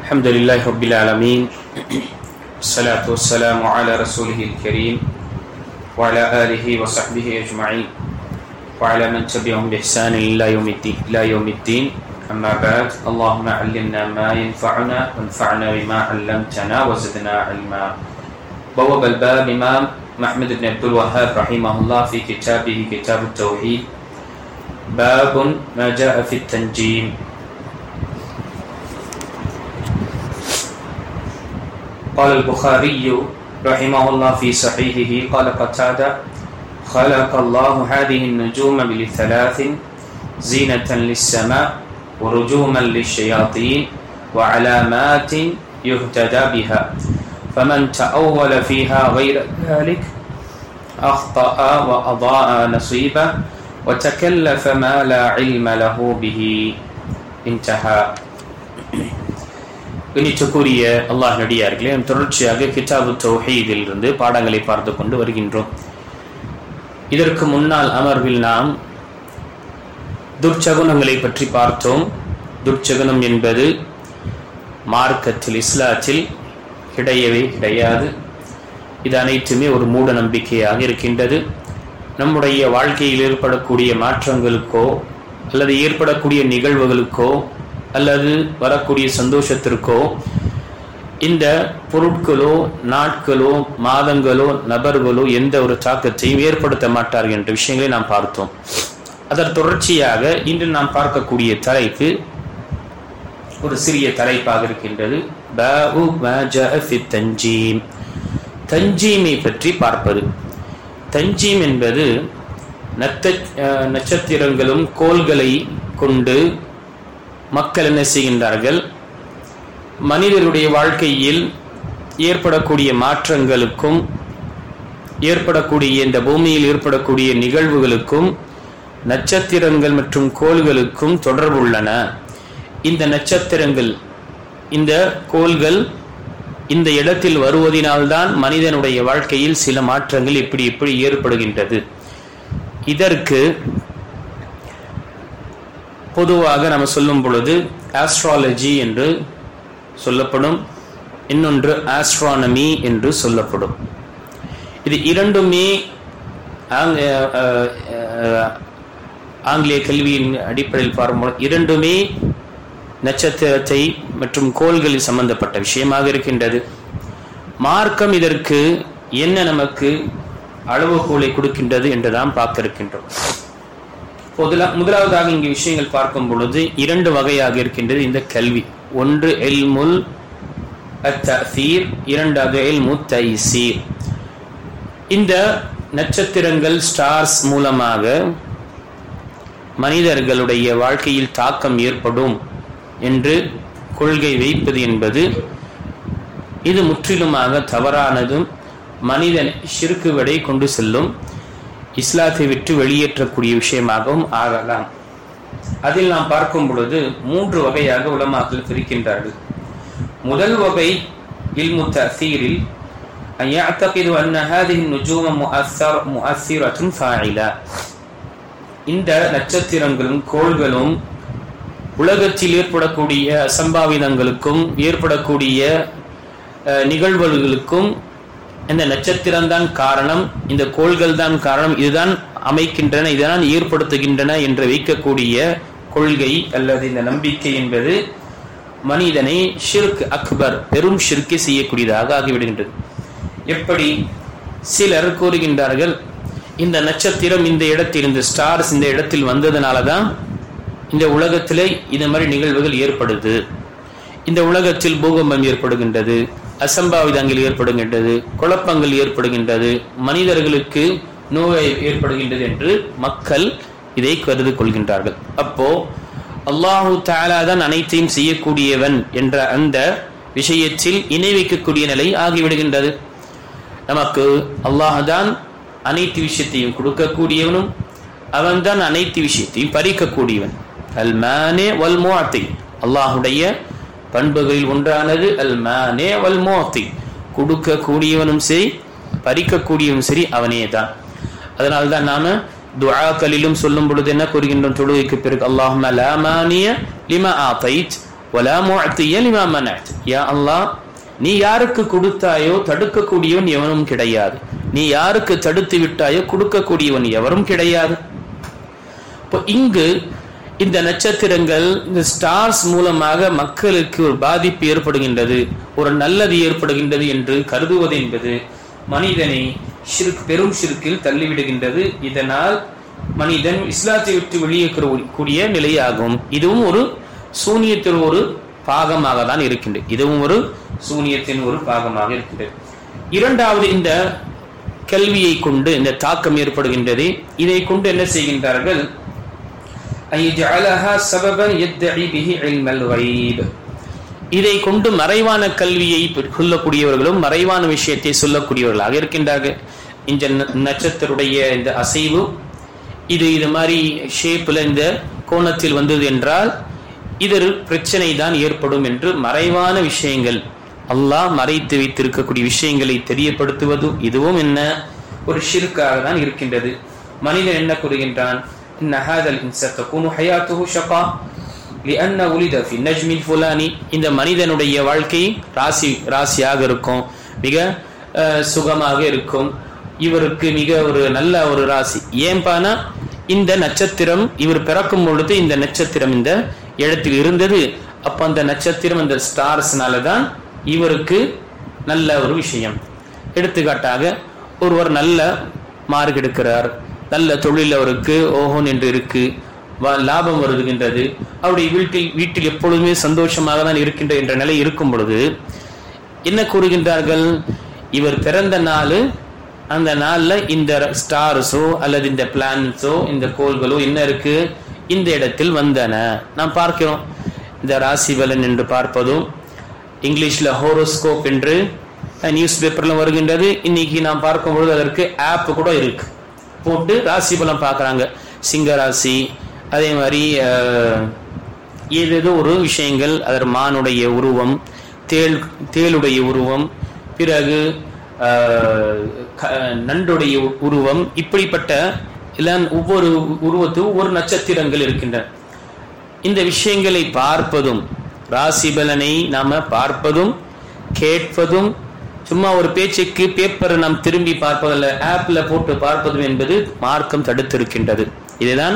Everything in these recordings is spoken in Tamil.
الحمد لله رب العالمين والصلاة والسلام على رسوله الكريم وعلى آله وصحبه أجمعين وعلى من تبعهم بإحسان إلى يوم الدين أما بعد اللهم علمنا ما ينفعنا وانفعنا بما علمتنا وزدنا علما. بواب الباب إمام محمد بن عبد الوهاب رحمه الله في كتابه كتاب التوحيد باب ما جاء في التنجيم. قال البخاري رحمه الله في صحيحه قال قتادة خلق الله هذه النجوم لثلاث زينة للسماء ورجوما للشياطين وعلامات يهتدى بها فمن تأول فيها غير ذلك أخطأ وأضاء نصيبه وتكلف ما لا علم له به. انتهى. இனிச்சுக்குரிய அல்லாஹ் நடிகார்களே, தொடர்ச்சியாக கிதாபு தௌஹீதில் இருந்து பாடங்களை பார்த்து கொண்டு வருகின்றோம். இதற்கு முன்னால் அமர்வில் நாம் துர்ச்சகுனங்களை பற்றி பார்த்தோம். துர்ச்சகுனம் என்பது மார்க்கத்தில் இஸ்லாத்தில் கிடையவே கிடையாது. இது அனைத்துமே ஒரு மூட நம்பிக்கையாக இருக்கின்றது. நம்முடைய வாழ்க்கையில் ஏற்படக்கூடிய மாற்றங்களுக்கோ அல்லது ஏற்படக்கூடிய நிகழ்வுகளுக்கோ அல்லது வரக்கூடிய சந்தோஷத்திற்கோ இந்த பொருட்களோ நாட்களோ மாதங்களோ நபர்களோ எந்த ஒரு தாக்கத்தையும் ஏற்படுத்த மாட்டார்கள் என்ற விஷயங்களை நாம் பார்த்தோம். அதன் தொடர்ச்சியாக இன்று நாம் பார்க்கக்கூடிய தலைப்பு ஒரு சிறிய தலைப்பாக இருக்கின்றது. பாபு மா ஜாஅ ஃபி தன்ஜீம். தன்ஜீமை பற்றி பார்ப்பது. தன்ஜீம் என்பது நட்சத்திரங்களும் கோள்களை கொண்டு மக்கள் என்ன செய்கின்றார்கள், மனிதருடைய வாழ்க்கையில் ஏற்படக்கூடிய மாற்றங்களுக்கும் ஏற்படக்கூடிய இந்த பூமியில் ஏற்படக்கூடிய நிகழ்வுகளுக்கும் நட்சத்திரங்கள் மற்றும் கோள்களுக்கும் தொடர்புள்ளன. இந்த நட்சத்திரங்கள் இந்த கோள்கள் இந்த இடத்தில் வருவதனால்தான் மனிதனுடைய வாழ்க்கையில் சில மாற்றங்கள் எப்படி ஏற்படுகின்றது. இதற்கு பொதுவாக நம்ம சொல்லும் பொழுது ஆஸ்ட்ராலஜி என்று சொல்லப்படும், இன்னொன்று ஆஸ்ட்ரானமி என்று சொல்லப்படும். இது இரண்டுமே ஆங்கிலேய கல்வியின் அடிப்படையில் பார்க்கும்போது இரண்டுமே நட்சத்திரத்தை மற்றும் கோள்களில் சம்பந்தப்பட்ட விஷயமாக இருக்கின்றது. மார்க்கம் இதற்கு என்ன நமக்கு அளவுகோலை கொடுக்கின்றது என்று நாம் பார்க்க இருக்கின்றோம். முதலாவதாக இங்கு விஷயங்கள் பார்க்கும் பொழுது இரண்டு வகையாக இருக்கின்றது இந்த கல்வி. ஒன்று இல்முல் அத்தீர், இரண்டாவது இல்மு தைசீர். இந்த நட்சத்திரங்கள் ஸ்டார்ஸ் மூலமாக மனிதர்களுடைய வாழ்க்கையில் தாக்கம் ஏற்படும் என்று கொள்கை வைப்பது என்பது இது முற்றிலுமாக தவறானதும் மனிதன் ஷிர்க்கு வரை கொண்டு செல்லும், இஸ்லாத்தை விட்டு வெளியேற்றக்கூடிய விஷயமாகவும் ஆகலாம். அதில் நாம் பார்க்கும் பொழுது மூன்று வகையாக உலமாக்கள் பிரிக்கின்றார்கள். முதல் வகை இல்மு தஅசீரில் யஅதகிது அன்ன ஹாதிஹி நுஜூம முஅஸ்ஸிரத்துன் ஃபாயிலா. இந்த நட்சத்திரங்களும் கோள்களும் உலகத்தில் ஏற்படக்கூடிய அசம்பாவிதங்களுக்கும் ஏற்படக்கூடிய நிகழ்வுகளுக்கும் இந்த நட்சத்திரம்தான் காரணம், இந்த கோள்கள் தான் காரணம், இதுதான் அமைக்கின்றன, இதுதான் ஏற்படுத்துகின்றன என்று வைக்கக்கூடிய கொள்கை அல்லது இந்த நம்பிக்கை என்பது மனிதனை ஷிர்க் அக்பர், பெரும் ஷிர்க்கை செய்யக்கூடியதாக ஆகிவிடுகின்றது. எப்படி சிலர் கூறுகின்றார்கள், இந்த நட்சத்திரம் இந்த இடத்தில், இந்த ஸ்டார்ஸ் இந்த இடத்தில் வந்ததுனால தான் இந்த உலகத்திலே இந்த மாதிரி நிகழ்வுகள் ஏற்படுது, இந்த உலகத்தில் பூகம்பம் ஏற்படுகின்றது, அசம்பாவிதங்கள் ஏற்படுகின்றது, குழப்பங்கள் ஏற்படுகின்றது, மனிதர்களுக்கு நோய் ஏற்படுகின்றது என்று மக்கள் இதை கருது கொள்கின்றார்கள். அப்போ அல்லாஹு தஆலா தான் அனைத்தையும் செய்யக்கூடியவன் என்ற அந்த விஷயத்தில் இணை வைக்கக்கூடிய நிலை ஆகிவிடுகின்றது. நமக்கு அல்லாஹ் தான் அனைத்து விஷயத்தையும் கொடுக்கக்கூடியவனும் அவன்தான் அனைத்து விஷயத்தையும் பறிக்கக்கூடியவன். அல் மானே வல் முஅத்தி, அல்லாஹுடைய பண்புகளில் ஒன்றானது அல் மானே வல் முஅத்தி, கொடுக்கக்கூடியவனும் சரி பறிக்கக்கூடியவனும் சரி அவனே தான். அதனால்தான் நாம துஆக்களிலும் சொல்லும் பொழுது என்ன கூறுகின்றோம், தொழுகைக்கு பிறகு அல்லாஹும்ம லா மானிய லிமா ஆதைத் வலா முஅத்திய லிமா மனஅத். யா அல்லாஹ், நீ யாருக்கு கொடுத்தாயோ தடுக்கக்கூடியவன் எவனும் கிடையாது, நீ யாருக்கு தடுத்து விட்டாயோ கொடுக்கக்கூடியவன் எவரும் கிடையாது. இப்போ இங்கு இந்த நட்சத்திரங்கள், இந்த ஸ்டார்ஸ் மூலமாக மக்களுக்கு ஒரு பாதிப்பு ஏற்படுகின்றது, ஒரு நல்லது ஏற்படுகின்றது என்று கருதுவது என்பது மனிதனை பெரும் ஷிர்கில் தள்ளிவிடுகின்றது. இதனால் மனிதன் இஸ்லாத்தை விட்டு வெளியேறக்கூடிய நிலையாகும். இதுவும் ஒரு சூனியத்தின் ஒரு பாகமாக தான் இருக்கின்றது. இதுவும் ஒரு சூனியத்தின் ஒரு பாகமாக இருக்கின்றது. இரண்டாவது, இந்த கல்வியை கொண்டு இந்த தாக்கம் ஏற்படுகின்றது. இதை கொண்டு என்ன செய்கின்றார்கள்? இதை கொண்டு மறைவான கல்வியை சொல்லக்கூடியவர்களும் மறைவான விஷயத்தை சொல்லக்கூடியவர்களாக இருக்கின்றார்கள். இந்த நட்சத்திரத்துடைய இந்த அசைவு இது மாதிரி ஷேப்ல இந்த கோணத்தில் வந்தது என்றால் இது பிரச்சனை தான் ஏற்படும் என்று மறைவான விஷயங்கள், அல்லாஹ் மறைத்து வைத்திருக்கக்கூடிய விஷயங்களை தெரியப்படுத்துவது இதுவும் என்ன ஒரு ஷிர்காக தான் இருக்கின்றது. மனிதன் என்ன கூறுகின்றான்? إن هذا الإنسان تكون حياته شقاء لأن ولد في النجم الفلاني. இந்த மனிதனுடைய வாழ்க்கை ராசியாக இருக்கும், மிக சுகமாக இருக்கும், இவருக்கு மிக ஒரு நல்ல ஒரு ராசி. ஏன்பானா இந்த நட்சத்திரம் இவர் பிறக்கும் பொழுது இந்த நட்சத்திரம் இந்த இடத்தில் இருந்தது. அப்ப அந்த நட்சத்திரம் அந்த ஸ்டார்ஸ்னால தான் இவருக்கு நல்ல ஒரு விஷயம். எடுத்துக்காட்டாக ஒருவர் நல்ல மார்க் எடுக்கிறார், நல்ல தொழில் அவருக்கு ஓஹோன் என்று இருக்கு, லாபம் வருகின்றது, அவருடைய வீட்டில் எப்பொழுதுமே சந்தோஷமாக தான் இருக்கின்ற என்ற நிலை இருக்கும் பொழுது என்ன கூறுகின்றார்கள்? இவர் பிறந்த நாள், அந்த நாள்ல இந்த ஸ்டார்ஸோ அல்லது இந்த பிளானட்ஸோ இந்த கோள்களோ என்ன இருக்கு இந்த இடத்தில் வந்தன. நாம் பார்க்கிறோம், இந்த ராசி பலன் என்று பார்ப்பதும் இங்கிலீஷ்ல ஹோரோஸ்கோப் என்று நியூஸ் பேப்பர்ல வருகின்றது. இன்னைக்கு நாம் பார்க்கும்பொழுது அதற்கு ஆப் கூட இருக்கு, போட்டு ராசி பலம் பார்க்குறாங்க. சிங்க ராசி, அதே மாதிரி ஏதேதோ ஒரு விஷயங்கள், அதர் மானுடைய உருவம், தேளுடைய உருவம், பிறகு நண்டுடைய உருவம், இப்படிப்பட்ட எல்லாம் ஒவ்வொரு உருவத்தும் ஒவ்வொரு நட்சத்திரங்கள் இருக்கின்றன. இந்த விஷயங்களை பார்ப்பதும், ராசி பலனை நாம பார்ப்பதும் கேட்பதும், சும்மா ஒரு பேச்சுக்கு பேப்பரை நாம் திரும்பி பார்ப்பதில்ல, ஆப்ல போட்டு பார்ப்பதும் என்பது மார்க்கம் தடுத்திருக்கின்றது. இதுதான்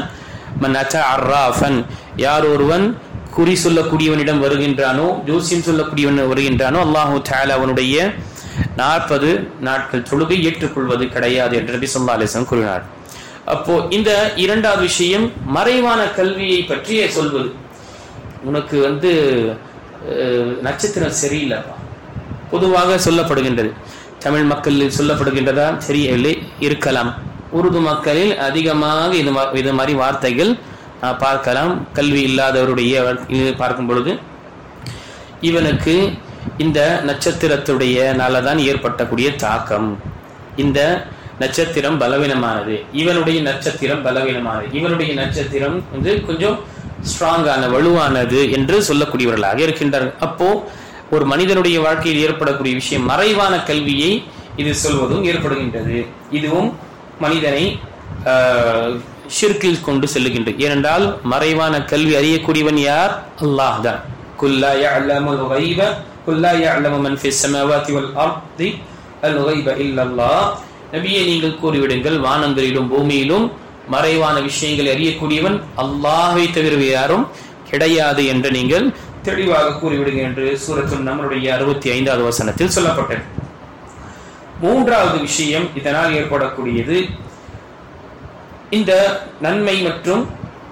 யார் ஒருவன் குறி சொல்லக்கூடியவனிடம் வருகின்றானோ, ஜோசியம் சொல்லக்கூடியவன் வருகின்றானோ, அல்லாஹு தஆலா அவனுடைய 40 நாட்கள் தொழுகை ஏற்றுக்கொள்வது கிடையாது என்று நபி ஸல்லல்லாஹு அலைஹி வஸல்லம் கூறினார். அப்போ இந்த இரண்டாவது விஷயம் மறைவான கல்வியை பற்றிய சொல்வது. உனக்கு நட்சத்திரம் சரியில்லைப்பா, பொதுவாக சொல்லப்படுகின்றது. தமிழ் மக்களில் சொல்லப்படுகின்றதா? சரியில்லை, இருக்கலாம். உருது மக்களில் அதிகமாக இது மாதிரி வார்த்தைகள் பார்க்கலாம். கல்வி இல்லாதவருடைய பார்க்கும் பொழுது இவனுக்கு இந்த நட்சத்திரத்துடைய நாளதான் ஏற்பட்டக்கூடிய தாக்கம், இந்த நட்சத்திரம் பலவீனமானது, இவனுடைய நட்சத்திரம் பலவீனமானது, இவனுடைய நட்சத்திரம் கொஞ்சம் ஸ்ட்ராங்கான வலுவானது என்று சொல்லக்கூடியவர்களாக இருக்கின்றார்கள். அப்போ ஒரு மனிதனுடைய வாழ்க்கையில் ஏற்படக்கூடிய விஷயம் மறைவான கல்வியை இது சொல்வதும் ஏற்படுகின்றது. இதுவும் மனிதனை ஷிர்கில் கொண்டு செல்லுகின்றது. ஏனென்றால் மறைவான கல்வி அறியக்கூடியவன் யார்? அல்லாஹ் தான். குல்லா யஅலமுல் கைப குல்லா யஅலமு மன் ஃபிஸ் ஸமாவாதி வல் அர்தி அல் கைப இல்லல்லாஹ். நபியே, நீங்கள் கூறிவிடுங்கள், வானங்களிலும் பூமியிலும் மறைவான விஷயங்களை அறியக்கூடியவன் அல்லாஹ்வை தவிர யாரும் கிடையாது என்று நீங்கள் தெளிவாக கூறிவிடுங்க என்று சூரத்துன் நம்ருடைய 65வது வசனத்தில் சொல்லப்பட்டது. மூன்றாவது விஷயம் இதனால் ஏற்படக்கூடியது, இந்த நன்மை மற்றும்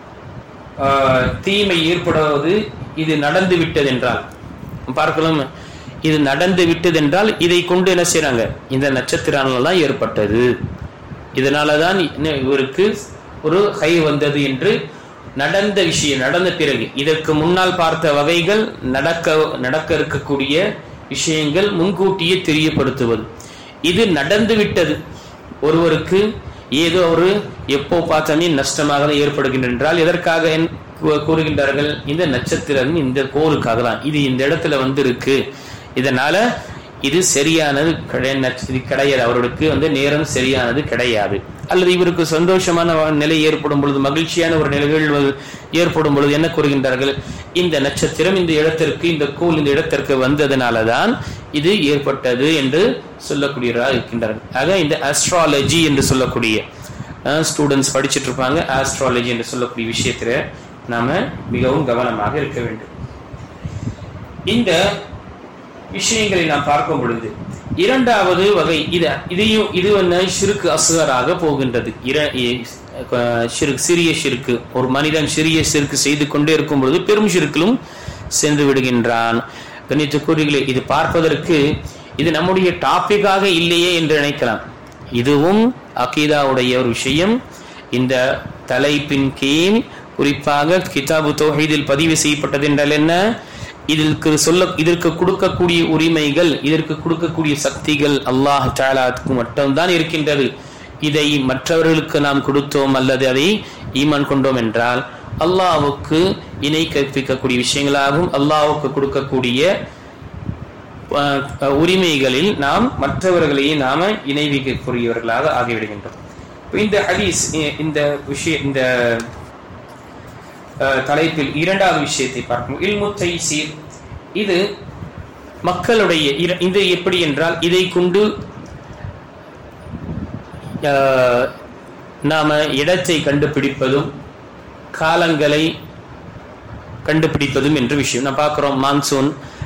தீமை ஏற்படுவது. இது நடந்து விட்டது என்றால் பார்க்கலாம், இது நடந்து விட்டது என்றால் இதை கொண்டு என்ன செய்யறாங்க? இந்த நட்சத்திரனால தான் ஏற்பட்டது, இதனாலதான் இவருக்கு ஒரு கை வந்தது என்று நடந்த விஷயம் நடந்த பிறகு, இதற்கு முன்னால் பார்த்த வகைகள் நடக்க இருக்கக்கூடிய விஷயங்கள் முன்கூட்டியே தெரியப்படுத்துவது. இது நடந்து விட்டது. ஒருவருக்கு ஏதோ ஒரு எப்போ பார்த்தாமே நஷ்டமாக ஏற்படுகின்ற என்றால் எதற்காக கூறுகின்றார்கள்? இந்த நட்சத்திரம் இந்த கோருக்காக தான், இது இந்த இடத்துல இருக்கு, இதனால இது சரியானது கிடையாது, அவருக்கு நேரம் சரியானது கிடையாது. அல்லது இவருக்கு சந்தோஷமான நிலை ஏற்படும் பொழுது, மகிழ்ச்சியான ஒரு நிகழ்வு ஏற்படும் பொழுது என்ன கூறுகின்றார்கள், இந்த நட்சத்திரம் இந்த இடத்திற்கு, இந்த கோள் இந்த இடத்திற்கு வந்ததனாலதான் இது ஏற்பட்டது என்று சொல்லக்கூடியவராக இருக்கின்றார்கள். ஆக இந்த ஆஸ்ட்ராலஜி என்று சொல்லக்கூடிய ஸ்டூடெண்ட்ஸ் படிச்சுட்டு இருப்பாங்க, ஆஸ்ட்ராலஜி என்று சொல்லக்கூடிய விஷயத்துல நாம மிகவும் கவனமாக இருக்க வேண்டும். இந்த விஷயங்களை நாம் பார்க்கும் பொழுது இரண்டாவது வகை இது ஷிர்க் அஸ்கராக போகின்றது. சிறிய ஷிர்க், ஒரு மனிதன் சிறிய ஷிர்க் செய்து கொண்டே இருக்கும் பொழுது பெரும் ஷிர்க்கிலும் சென்று விடுகின்றான். கண்ணியத்துக்குரியவர்களே, இது பார்ப்பதற்கு இது நம்முடைய டாபிக்காக இல்லையே என்று நினைக்கலாம். இதுவும் அகீதாவுடைய ஒரு விஷயம். இந்த தலைப்பின் கீழ் குறிப்பாக கிதாபு தௌஹீதில் பதிவு செய்யப்பட்டது என்றால் என்ன, இதற்கு கொடுக்கக்கூடிய உரிமைகள், இதற்கு கொடுக்கக்கூடிய சக்திகள் அல்லாஹ் தஆலாவுக்கு மட்டும்தான் இருக்கின்றது. இதை மற்றவர்களுக்கு நாம் கொடுத்தோம் அல்லது அதை ஈமான் கொண்டோம் என்றால் அல்லாஹ்வுக்கு இணை கற்பிக்கக்கூடிய விஷயங்களாகும். அல்லாஹ்வுக்கு கொடுக்கக்கூடிய உரிமைகளில் நாம் மற்றவர்களையே நாம இணை வைக்கக்கூடியவர்களாக ஆகிவிடுகின்றோம். இந்த ஹதீஸ், இந்த விஷயம், இந்த தலைப்பில் இரண்டாவது விஷயத்தை பார்க்கணும். இல்மு தைசீர், இது மக்களுடைய இது எப்படி என்றால், இதை கொண்டு நாம இடத்தை கண்டுபிடிப்பதும் காலங்களை கண்டுபிடிப்பதும் என்ற விஷயம் நான் பார்க்கிறோம். மான்சூன்,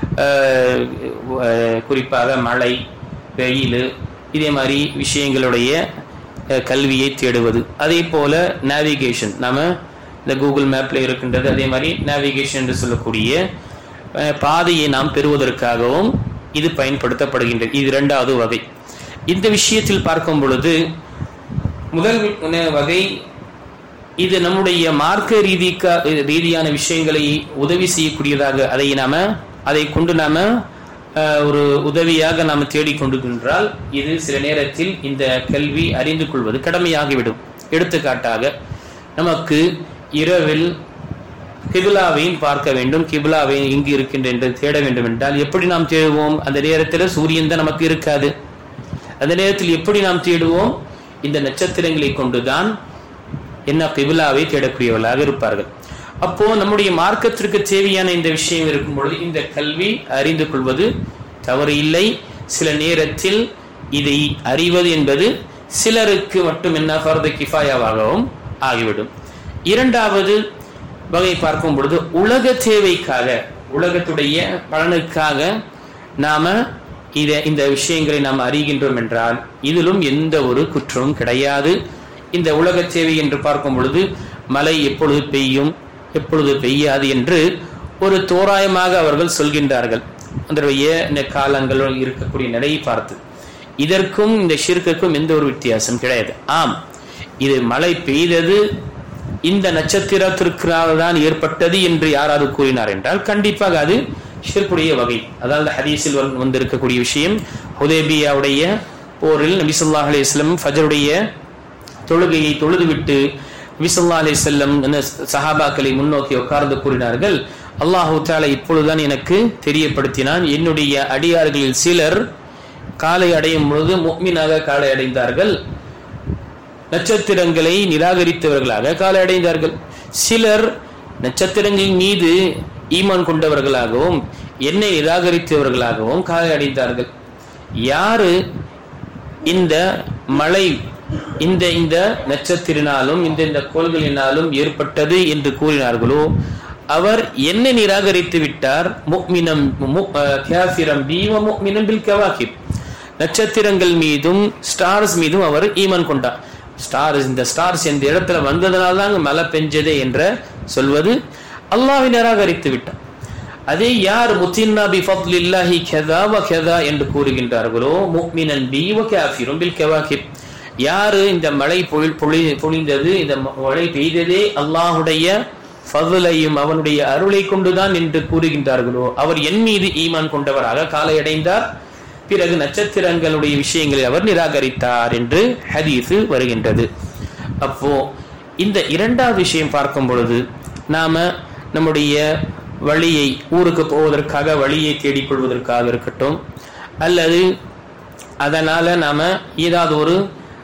குறிப்பாக மழை, வெயில், இதே மாதிரி விஷயங்களுடைய கல்வியை தேடுவது. அதே போல நேவிகேஷன், நாம இந்த கூகுள் மேப்ல இருக்கின்றது. அதே மாதிரி நேவிகேஷன் என்று சொல்லக்கூடிய பாதையை நாம் பெறுவதற்காகவும் இது பயன்படுத்தப்படுகின்றது. இது இரண்டாவது வகை. இந்த விஷயத்தில் பார்க்கும் பொழுது முதல் வகை, இது நம்முடைய மார்க்க ரீதியான விஷயங்களை உதவி செய்யக்கூடியதாக, அதை கொண்டு நாம ஒரு உதவியாக நாம் தேடிக்கொண்டிருக்கின்றால் இது சில நேரத்தில் இந்த கல்வி அறிந்து கொள்வது கடமையாகிவிடும். எடுத்துக்காட்டாக, நமக்கு இரவில் கிபிலாவையும் பார்க்க வேண்டும், கிபிலாவை இங்கு இருக்கின்ற என்று தேட வேண்டும் என்றால் எப்படி நாம் தேடுவோம்? அந்த நேரத்தில் சூரியன் தான் நமக்கு இருக்காது. அந்த நேரத்தில் எப்படி நாம் தேடுவோம்? இந்த நட்சத்திரங்களை கொண்டுதான் என்ன கிபிலாவை தேடக்கூடியவர்களாக இருப்பார்கள். அப்போ நம்முடைய மார்க்கத்திற்கு தேவையான இந்த விஷயம் இருக்கும் பொழுது இந்த கல்வி அறிந்து கொள்வது தவறு இல்லை. சில நேரத்தில் இதை அறிவது என்பது சிலருக்கு மட்டும் என்ன ஃபர்து கிஃபாயாவாகவும் ஆகிவிடும். இரண்டாவது வகை பார்க்கும் பொழுது உலக தேவைக்காக, உலகத்துடைய பலனுக்காக நாம இந்த விஷயங்களை நாம் அறிகின்றோம் என்றால் இதிலும் எந்த ஒரு குற்றமும் கிடையாது. இந்த உலக தேவை என்று பார்க்கும் பொழுது மழை எப்பொழுது பெய்யும், எப்பொழுது பெய்யாது என்று ஒரு தோராயமாக அவர்கள் சொல்கின்றார்கள். அந்த காலங்களும் இருக்கக்கூடிய நிலையை பார்த்து இதற்கும் இந்த ஷிர்க்குக்கும் எந்த ஒரு வித்தியாசம் கிடையாது. ஆம், இது மழை பெய்தது இந்த நட்சத்திரத்திற்காக தான் ஏற்பட்டது என்று யாராவது கூறினார் என்றால் கண்டிப்பாக அது ஷிர்க்குடைய வகை. அதாவது ஹதீஸில் வந்திருக்கக்கூடிய விஷயம், ஹுதைபியாவுடைய போரில் நபி ஸல்லல்லாஹு அலைஹி வஸல்லம் ஃபஜ்ருடைய தொழுகையை தொழுதுவிட்டு நபி ஸல்லல்லாஹு அலைஹி வஸல்லம் சஹாபாக்களை முன்னோக்கி உட்கார்ந்து கூறினார்கள், அல்லாஹு தஆலா இப்பொழுதுதான் எனக்கு தெரியப்படுத்தினான், என்னுடைய அடியார்களில் சிலர் காலை அடையும் பொழுது முஃமினாக காலை அடைந்தார்கள், நட்சத்திரங்களை நிராகரித்தவர்களாக காலை அடைந்தார்கள். சிலர் நட்சத்திரங்களின் மீது ஈமான் கொண்டவர்களாகவும் என்னை நிராகரித்தவர்களாகவும் காலை அடைந்தார்கள். யாரு இந்த மழை இந்த நட்சத்திரனாலும் இந்த கோள்களினாலும் ஏற்பட்டது என்று கூறினார்களோ அவர் என்னை நிராகரித்து விட்டார். முஃமினம் காஃபிரம் பி வ முஃமினம் பில் கவாகிப், நட்சத்திரங்கள் மீதும் ஸ்டார்ஸ் மீதும் அவர் ஈமான் கொண்டார். இந்த ஸ்டார்ஸ் இந்த இடத்துல வந்ததனால தான் மழை பெஞ்சதே என்ற சொல்வது அல்லாஹ்வை நிராகரித்து விட்டார். அதே யார் முத்தின்னா பி ஃபத்லில்லாஹி கதா வ கதா என்று கூறுகின்றார்களோ முஃமினன் பி வ காஃபிரும் பில் கவாகிப், யாரு இந்த மழை பொழிந்தது, இந்த மழை பெய்ததே அல்லாஹுடைய ஃபதுலையும் அவனுடைய அருளை கொண்டுதான் என்று கூறுகின்றார்களோ அவர் என் மீது ஈமான் கொண்டவராக காலை அடைந்தார், பிறகு நட்சத்திரங்களுடைய விஷயங்களை அவர் நிராகரித்தார் என்று ஹதீஸு வருகின்றது. அப்போ இந்த இரண்டாவது விஷயம் பார்க்கும் பொழுது நாம நம்முடைய வழியை, ஊருக்கு போவதற்காக வழியை தேடிக்கொள்வதற்காக இருக்கட்டும், அல்லது அதனால நாம ஏதாவது ஒரு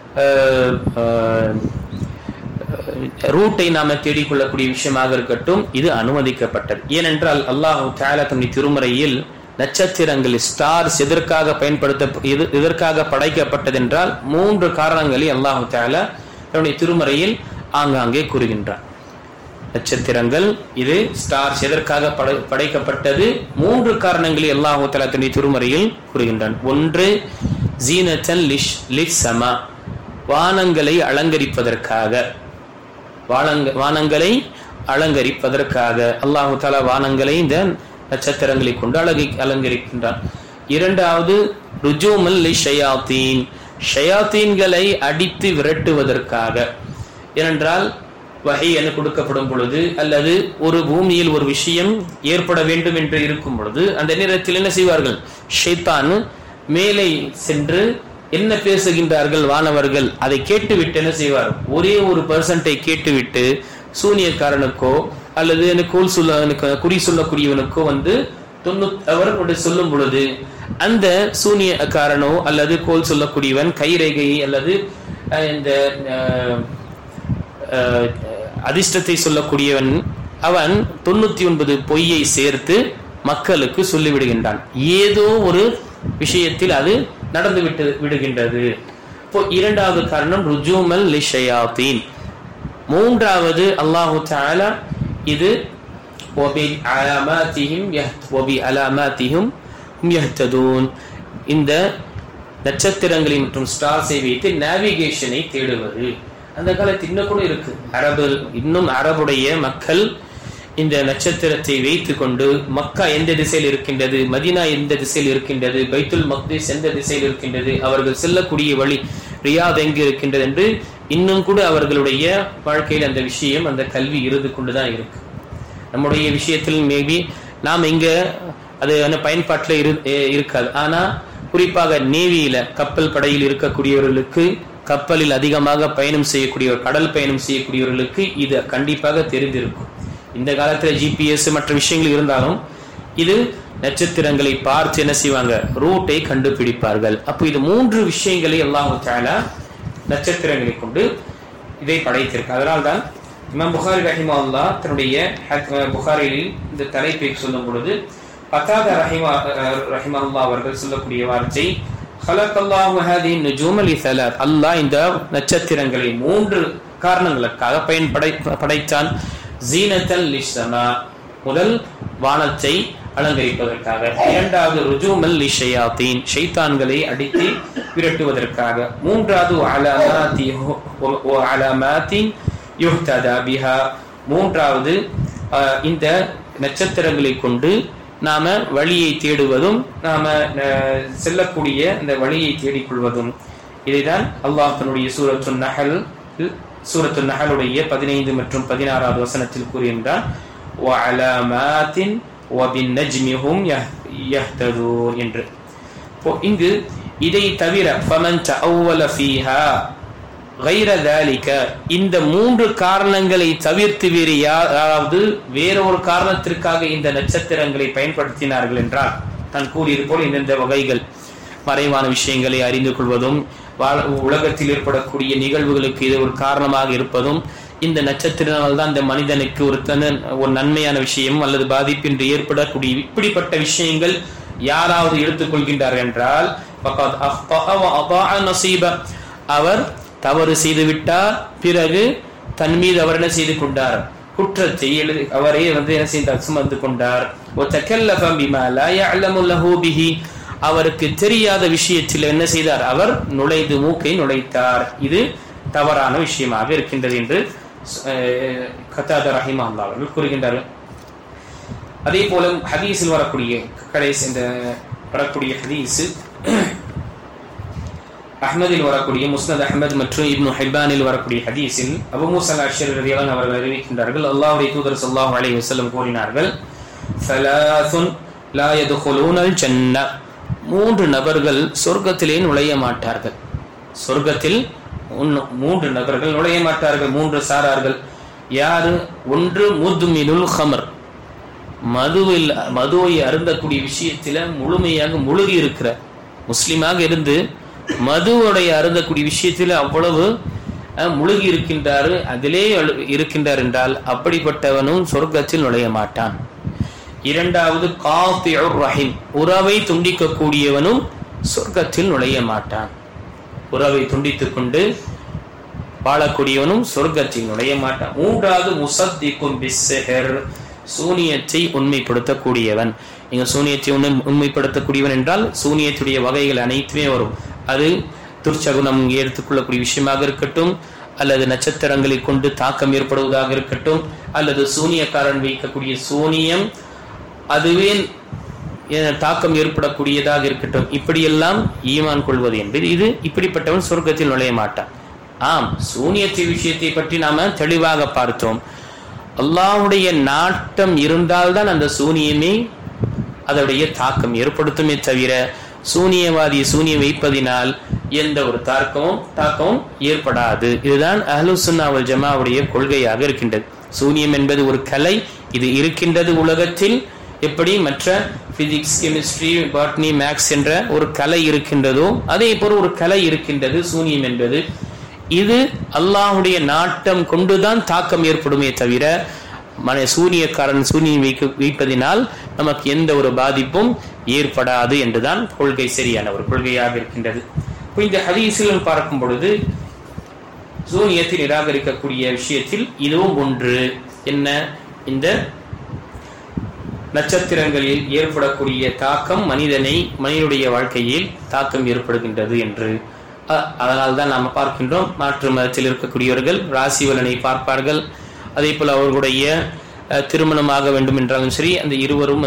ரூட்டை நாம தேடிக்கொள்ளக்கூடிய விஷயமாக இருக்கட்டும், இது அனுமதிக்கப்பட்டது. ஏனென்றால் அல்லாஹ் தஆலா தன்னுடைய திருமறையில் நட்சத்திரங்கள் ஸ்டார்ஸ் எதற்காக படைக்கப்பட்டது என்றால் 3 காரணங்களை அல்லாஹ் தஆலா தன்னுடைய திருமறையில் ஆங்காங்கே கூறுகின்றார். நட்சத்திரங்கள் இது ஸ்டார்ஸ் எதற்காக படைக்கப்பட்டது, 3 காரணங்களை அல்லாஹ் தஆலா தன்னுடைய திருமறையில் கூறுகின்றான். ஒன்று ஜீனத்தன் லிஸ்ஸமா, வானங்களை அலங்கரிப்பதற்காக, வானங்களை அலங்கரிப்பதற்காக அல்லாஹ் தஆலா வானங்களை இந்த நட்சத்திரங்களை கொண்டு அலங்கரிக்கின்றான். இரண்டாவது ருஜூமல் லிஷயாத்தீன், ஷயாத்தீன்களை அடித்து விரட்டுவதற்காக. ஏனென்றால் வஹி என கொடுக்கப்படும் பொழுது அல்லது ஒரு பூமியில் ஒரு விஷயம் ஏற்பட வேண்டும் என்று இருக்கும் பொழுது அந்த நேரத்தில் என்ன செய்வார்கள், ஷைத்தான் மேலே சென்று என்ன பேசுகின்றார்கள் வானவர்கள் அதை கேட்டுவிட்டு என்ன செய்வார், ஒரே ஒரு பர்சன்டை கேட்டுவிட்டு சூனியக்காரனுக்கோ அல்லது குறி சொல்லக்கூடியவனுக்கோ வந்து அவர் சொல்லும் பொழுது அந்த சூனியக்காரனோ அல்லது கோல் சொல்லக்கூடியவன் கைரேகையை அல்லது இந்த அதிர்ஷ்டத்தை சொல்லக்கூடியவன் அவன் 99 பொய்யை சேர்த்து மக்களுக்கு சொல்லிவிடுகின்றான். ஏதோ ஒரு விஷயத்தில் அது நடந்து விடுகின்றது. இப்போ இரண்டாவது காரணம் ருஜூமல் லிஷயாத்தீன். மூன்றாவது அல்லாஹு தஆலா இது இந்த நட்சத்திரங்களை மற்றும் ஸ்டார்ஸை வைத்து நேவிகேஷனை தேடுவது. அந்த காலத்தில் இன்னும் கூட இருக்கு. அரபுடைய மக்கள் இந்த நட்சத்திரத்தை வைத்து கொண்டு மக்கா எந்த திசையில் இருக்கின்றது, மதீனா எந்த திசையில் இருக்கின்றது, பைத்துல் மக்திஸ் எந்த திசையில் இருக்கின்றது, அவர்கள் செல்லக்கூடிய வழி ரியாத் எங்கு இருக்கின்றது என்று இன்னும் கூட அவர்களுடைய வாழ்க்கையில் அந்த விஷயம் அந்த கல்வி இருந்து கொண்டுதான் இருக்கு. நம்முடைய விஷயத்தில் மேபி நாம் இங்க அது பயன்பாட்டில் இருக்காது. ஆனா குறிப்பாக நேவியில கப்பல் படையில் இருக்கக்கூடியவர்களுக்கு, கப்பலில் அதிகமாக பயணம் செய்யக்கூடியவர், கடல் பயணம் செய்யக்கூடியவர்களுக்கு இது கண்டிப்பாக தெரிந்திருக்கும். இந்த காலத்துல ஜிபிஎஸ் மற்ற விஷயங்கள் இருந்தாலும் இது நட்சத்திரங்களை பார்த்து என்ன செய்வாங்க, ரூட்டை கண்டுபிடிப்பார்கள். அப்போ இது 3 விஷயங்களை அல்லாஹ் தஆலா நட்சத்திரங்களை கொண்டு இதை படைத்திருக்கு. அதனால்தான் இமாம் புகாரி ரஹிமஹுல்லாஹ் தன்னுடைய புகாரியில் இந்த தலைப்பை சொல்லும் பொழுது கதாதா ரஹிமஹுல்லாஹ் அவர்கள் சொல்லக்கூடிய வார்த்தை, خلقallahu هذه النجوم لثلاث, அல்லாஹ் இந்த நட்சத்திரங்களை 3 காரணங்களுக்காக படைத்தான். ஜீனத்தல் லிஸ்ஸமா, முதல் வானத்தை அலங்கரிப்பதற்காக. இரண்டாவது ருஜூமல் லிஷயாத்தீன், ஷைத்தான்களை அடித்து விரட்டுவதற்காக. மூன்றாவது அலாமாத்தின் யுஹ்ததா பிஹா, மூன்றாவது இந்த நட்சத்திரங்களை கொண்டு நாம வழியை தேடுவதும் நாம செல்லக்கூடிய இந்த வழியை தேடிக்கொள்வதும். இதைதான் அல்லாஹ் தன்னுடைய சூரத்துன் நஹலுடைய 15 மற்றும் 16வது வசனத்தில் கூறுகின்றான், வஅலாமாத்தின் வபின்னஜ்மிஹும் யஹ்ததூன் என்று. இங்கு இதை தவிர ஃபமன் தஅவ்வல ஃபீஹா غير ذلك, இந்த 3 காரணங்களை தவிர்த்து வேறு யாராவது வேற ஒரு காரணத்திற்காக இந்த நட்சத்திரங்களை பயன்படுத்தினார்கள் என்றால், நான் கூறியது போல் இந்த வகைகள் மறைவான விஷயங்களை அறிந்து கொள்வதும் உலகத்தில் ஏற்படக்கூடிய நிகழ்வுகளுக்கு இது ஒரு காரணமாக இருப்பதும், இந்த நட்சத்திரங்கள் தான் இந்த மனிதனுக்கு ஒரு நன்மையான விஷயம் அல்லது பாதிப்பின்றி ஏற்படக்கூடிய இப்படிப்பட்ட விஷயங்கள் யாராவது எடுத்துக்கொள்கின்றார்கள் என்றால் அவர் தவறு செய்துவிட்டார், பிறகு தன் மீது அவர் என்ன செய்து கொண்டார், குற்றத்தை அவரே என்ன செய்தார், சுமந்து கொண்டார். அவருக்கு தெரியாத விஷயத்தில் என்ன செய்தார், அவர் மூக்கை நுழைத்தார். இது தவறான விஷயமாக இருக்கின்றது என்று கதாதா ரஹிமஹுல்லாஹ் அவர்கள் கூறுகின்றார்கள். அதே போல ஹதீஸில் வரக்கூடிய ஹதீஸ் அஹ்மதில் வரக்கூடிய முஸ்னத் அஹ்மத் மற்றும் இப்னு ஹிப்பானில் வரக்கூடிய ஹதீஸில் அபூ மூஸா அல்-அஷ்அரி ரலியல்லாஹு அவர்கள் அறிவிக்கின்றார்கள், அல்லாஹ்வுடைய தூதர் ஸல்லல்லாஹு அலைஹி வஸல்லம் கூறினார்கள், ஸலாசுன் லா யதுகுலூனல் ஜன்னah, 3 நபர்கள் சொர்க்கத்திலே நுழைய மாட்டார்கள். சொர்க்கத்தில் 3 நபர்கள் நுழைய மாட்டார்கள். 3 சாரார்கள். யாரு? ஒன்று முத்மினுல் ஹமர், மதுவை அருந்தக்கூடிய விஷயத்தில முழுமையாக முழுகி இருக்கிற முஸ்லிமாக இருந்து மதுவுடைய அருந்தக்கூடிய விஷயத்தில் அவ்வளவு முழுகி இருக்கின்றாரு, அதிலே இருக்கின்றார் என்றால் அப்படிப்பட்டவனும் சொர்க்கத்தில் நுழைய மாட்டான். இரண்டாவது காத்தியுர் ரஹீம், உறவை துண்டிக்கக்கூடியவனும் சொர்க்கத்தில் நுழைய மாட்டான். உறவை துண்டித்துக் கொண்டு வாழக்கூடியவனும் சொர்க்கத்தில் நுழைய மாட்டான். மூன்றாவது முசத்திக்கும் பிஸ்ஸஹர், சூனியத்தை உண்மைப்படுத்தக்கூடியவன். நீங்க சூனியத்தை உண்மைப்படுத்தக்கூடியவன் என்றால் சூனியத்துடைய வகைகள் அனைத்துமே வரும். அது துர்ச்சகுணம் எடுத்துக்கொள்ளக்கூடிய விஷயமாக இருக்கட்டும், அல்லது நட்சத்திரங்களை கொண்டு தாக்கம் ஏற்படுவதாக இருக்கட்டும், அல்லது சூனியக்காரன் வைக்கக்கூடிய சூனியம் அதுவே தாக்கம் ஏற்படக்கூடியதாக இருக்கட்டும், இப்படியெல்லாம் ஈமான் கொள்வது என்பது இது இப்படிப்பட்டவன் சொர்க்கத்தில் நுழைய மாட்டான். ஆம், சூனியத்தை விஷயத்தை பற்றி நாம தெளிவாக பார்த்தோம். அல்லாஹ்வுடைய நாட்டம் இருந்தால்தான் அந்த சூனியமே அதனுடைய தாக்கம் ஏற்படுத்துமே தவிர சூனியவாதியை சூனியம் வைப்பதினால் எந்த ஒரு தாக்கமும் ஏற்படாது. இதுதான் அஹ்லுஸ் சுன்னா வல் ஜமாவுடைய கொள்கையாக இருக்கின்றது. சூனியம் என்பது ஒரு கலை, இது இருக்கின்றது உலகத்தில். எப்படி மற்ற பிசிக்ஸ், கெமிஸ்ட்ரி, பாட்னி, மேக்ஸ் என்ற ஒரு கலை இருக்கின்றதோ அதே போல ஒரு கலை இருக்கின்றது சூனியம் என்பது. இது அல்லாஹ்வுடைய நாட்டம் கொண்டுதான் தாக்கம் ஏற்படுமே தவிர சூனியக்காரன் சூனியம் வைப்பதினால் நமக்கு எந்த ஒரு பாதிப்பும் ஏற்படாது என்றுதான் கொள்கை சரியான ஒரு கொள்கையாக இருக்கின்றது. இந்த ஹதீஸில் பார்க்கும் பொழுது சூனியத்தை நிராகரிக்கக்கூடிய விஷயத்தில் இதுவும் ஒன்று. என்ன? இந்த நட்சத்திரங்களில் ஏற்படக்கூடிய தாக்கம் மனிதனுடைய வாழ்க்கையில் தாக்கம் ஏற்படுகின்றது என்று. அதனால்தான் நாம் பார்க்கின்றோம், மாற்று மதத்தில் இருக்கக்கூடியவர்கள் ராசி பலனை பார்ப்பார்கள். அதே போல அவர்களுடைய திருமணமாக வேண்டும் என்றாலும் சரி, அந்த இருவரும்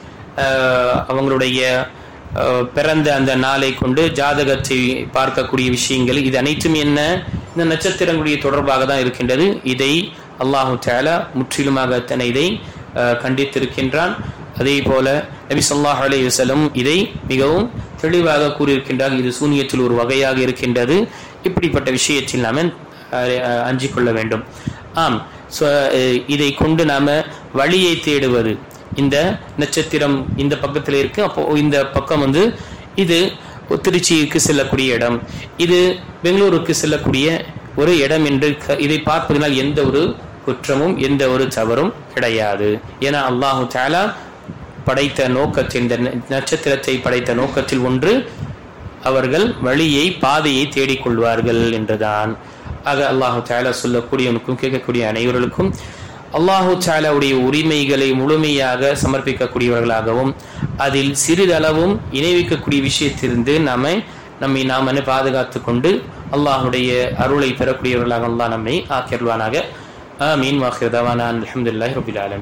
அவங்களுடைய பிறந்த அந்த நாளை கொண்டு ஜாதகத்தை பார்க்கக்கூடிய விஷயங்கள், இது அனைத்தும் என்ன? இந்த நட்சத்திரங்களுடைய தொடர்பாக தான் இருக்கின்றது. இதை அல்லாஹு தஆலா முற்றிலுமாக இதை கண்டித்திருக்கின்றான். அதே போல நபி ஸல்லல்லாஹு அலைஹி வஸல்லம் இதை மிகவும் தெளிவாக கூறியிருக்கின்றார். இது சூனியத்தில் ஒரு வகையாக இருக்கின்றது. இப்படிப்பட்ட விஷயத்தில் நாம அஞ்சிக் கொள்ள வேண்டும். ஆம், இதை கொண்டு நாம வழியை தேடுவது. இந்த நட்சத்திரம் இந்த பக்கத்தில் இருக்கு, அப்போ இந்த பக்கம் இது திருச்சிக்கு செல்லக்கூடிய இடம், இது பெங்களூருக்கு செல்லக்கூடிய ஒரு இடம் என்று இதை பார்ப்பதனால் எந்த ஒரு குற்றமும் எந்த ஒரு தவறும் கிடையாது. ஏன்னா அல்லாஹு தஆலா படைத்த நோக்கத்தில், இந்த நட்சத்திரத்தை படைத்த நோக்கத்தில் ஒன்று அவர்கள் பாதையை தேடிக்கொள்வார்கள் என்றுதான். ஆக அல்லாஹு தஆலா சொல்லக்கூடியவனுக்கும் கேட்கக்கூடிய அனைவர்களுக்கும் அல்லாஹு தஆலாவுடைய உரிமைகளை முழுமையாக சமர்ப்பிக்கக்கூடியவர்களாகவும் அதில் சிறிதளவும் இணைவிக்கக்கூடிய விஷயத்திலிருந்து நம்மை நாம் பாதுகாத்து கொண்டு அல்லாஹுடைய அருளை பெறக்கூடியவர்களாக அல்லாஹ் நம்மை ஆக்கியருள்வானாக. ஆமீன். வாஹிர் தவானா அல்ஹம்துலில்லாஹி ரப்பில் ஆலமீன்.